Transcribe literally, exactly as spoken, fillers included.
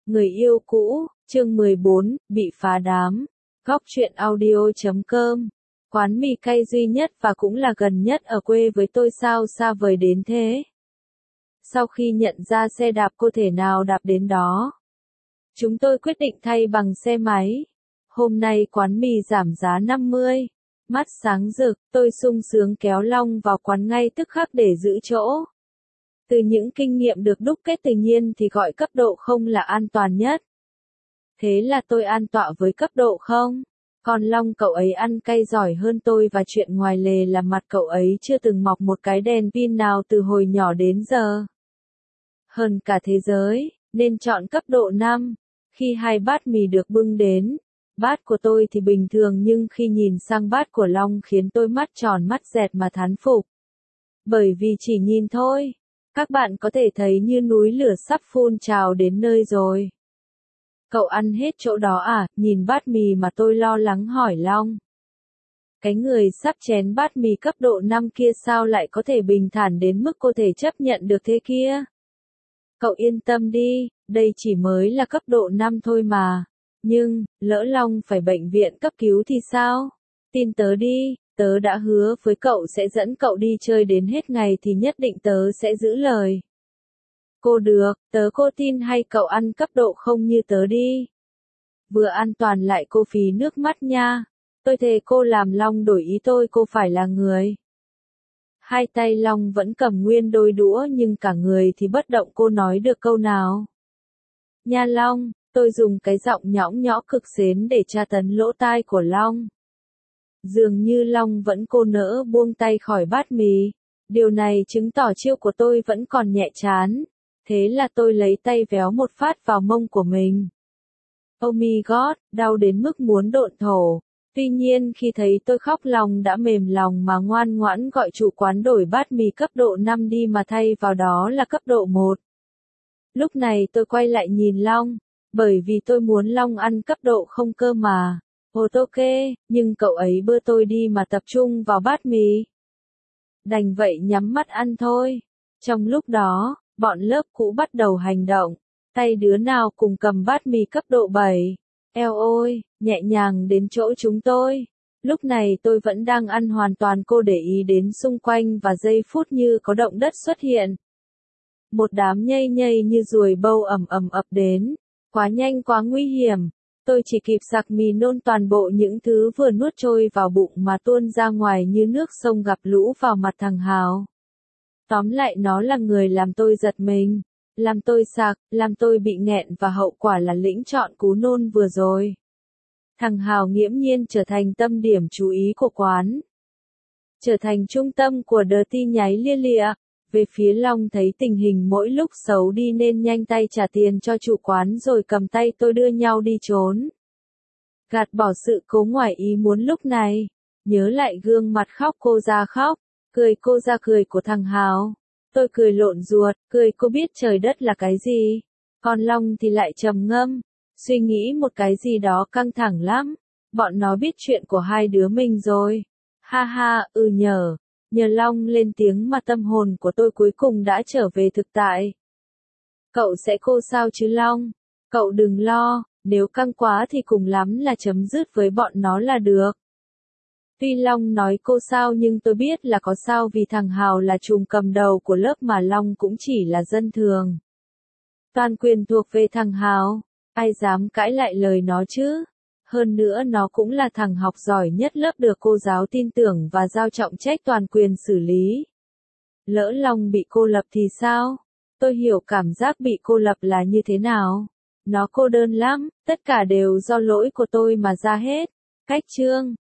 Người yêu cũ, chương mười bốn, bị phá đám. Góc truyện audio chấm com. Quán mì cay duy nhất và cũng là gần nhất ở quê với tôi sao xa vời đến thế. Sau khi nhận ra xe đạp cô thể nào đạp đến đó, chúng tôi quyết định thay bằng xe máy. Hôm nay quán mì giảm giá năm mươi. Mắt sáng rực, tôi sung sướng kéo Long vào quán ngay tức khắc để giữ chỗ. Từ những kinh nghiệm được đúc kết tự nhiên thì gọi cấp độ không là an toàn nhất. Thế là tôi an tọa với cấp độ không. Còn Long cậu ấy ăn cay giỏi hơn tôi và chuyện ngoài lề là mặt cậu ấy chưa từng mọc một cái đèn pin nào từ hồi nhỏ đến giờ. Hơn cả thế giới, nên chọn cấp độ năm. Khi hai bát mì được bưng đến, bát của tôi thì bình thường nhưng khi nhìn sang bát của Long khiến tôi mắt tròn mắt dẹt mà thán phục. Bởi vì chỉ nhìn thôi, các bạn có thể thấy như núi lửa sắp phun trào đến nơi rồi. Cậu ăn hết chỗ đó à? Nhìn bát mì mà tôi lo lắng hỏi Long. Cái người sắp chén bát mì cấp độ năm kia sao lại có thể bình thản đến mức cô thể chấp nhận được thế kia? Cậu yên tâm đi, đây chỉ mới là cấp độ năm thôi mà. Nhưng, lỡ Long phải bệnh viện cấp cứu thì sao? Tin tớ đi, tớ đã hứa với cậu sẽ dẫn cậu đi chơi đến hết ngày thì nhất định tớ sẽ giữ lời. Cô được, tớ cô tin hay cậu ăn cấp độ không như tớ đi. Vừa an toàn lại cô phí nước mắt nha. Tôi thề cô làm Long đổi ý tôi cô phải là người. Hai tay Long vẫn cầm nguyên đôi đũa nhưng cả người thì bất động cô nói được câu nào. Nha Long, tôi dùng cái giọng nhõng nhõ cực xến để tra tấn lỗ tai của Long. Dường như Long vẫn cô nỡ buông tay khỏi bát mì. Điều này chứng tỏ chiêu của tôi vẫn còn nhẹ chán. Thế là tôi lấy tay véo một phát vào mông của mình. Oh my god, đau đến mức muốn độn thổ. Tuy nhiên khi thấy tôi khóc Long đã mềm lòng mà ngoan ngoãn gọi chủ quán đổi bát mì cấp độ năm đi mà thay vào đó là cấp độ một. Lúc này tôi quay lại nhìn Long, bởi vì tôi muốn Long ăn cấp độ không cơ mà. Ồ ok, nhưng cậu ấy bưa tôi đi mà tập trung vào bát mì. Đành vậy nhắm mắt ăn thôi. Trong lúc đó, bọn lớp cũ bắt đầu hành động. Tay đứa nào cùng cầm bát mì cấp độ bảy. Eo ôi, nhẹ nhàng đến chỗ chúng tôi. Lúc này tôi vẫn đang ăn hoàn toàn cô để ý đến xung quanh và giây phút như có động đất xuất hiện. Một đám nhây nhây như ruồi bâu ầm ầm ập đến. Quá nhanh quá nguy hiểm. Tôi chỉ kịp sặc mì nôn toàn bộ những thứ vừa nuốt trôi vào bụng mà tuôn ra ngoài như nước sông gặp lũ vào mặt thằng Hào. Tóm lại nó là người làm tôi giật mình, làm tôi sặc, làm tôi bị nghẹn và hậu quả là lĩnh chọn cú nôn vừa rồi. Thằng Hào nghiễm nhiên trở thành tâm điểm chú ý của quán. Trở thành trung tâm của đợt ti nháy lia lịa. Về phía Long thấy tình hình mỗi lúc xấu đi nên nhanh tay trả tiền cho chủ quán rồi cầm tay tôi đưa nhau đi trốn. Gạt bỏ sự cố ngoài ý muốn lúc này. Nhớ lại gương mặt khóc cô ra khóc, cười cô ra cười của thằng Hào. Tôi cười lộn ruột, cười cô biết trời đất là cái gì. Còn Long thì lại trầm ngâm, suy nghĩ một cái gì đó căng thẳng lắm. Bọn nó biết chuyện của hai đứa mình rồi. Ha ha, ừ nhờ. Nhờ Long lên tiếng mà tâm hồn của tôi cuối cùng đã trở về thực tại. Cậu sẽ cô sao chứ Long? Cậu đừng lo, nếu căng quá thì cùng lắm là chấm dứt với bọn nó là được. Tuy Long nói cô sao nhưng tôi biết là có sao vì thằng Hào là trùm cầm đầu của lớp mà Long cũng chỉ là dân thường. Toàn quyền thuộc về thằng Hào, ai dám cãi lại lời nó chứ? Hơn nữa nó cũng là thằng học giỏi nhất lớp được cô giáo tin tưởng và giao trọng trách toàn quyền xử lý. Lỡ Long bị cô lập thì sao? Tôi hiểu cảm giác bị cô lập là như thế nào. Nó cô đơn lắm, tất cả đều do lỗi của tôi mà ra hết. Cách chương,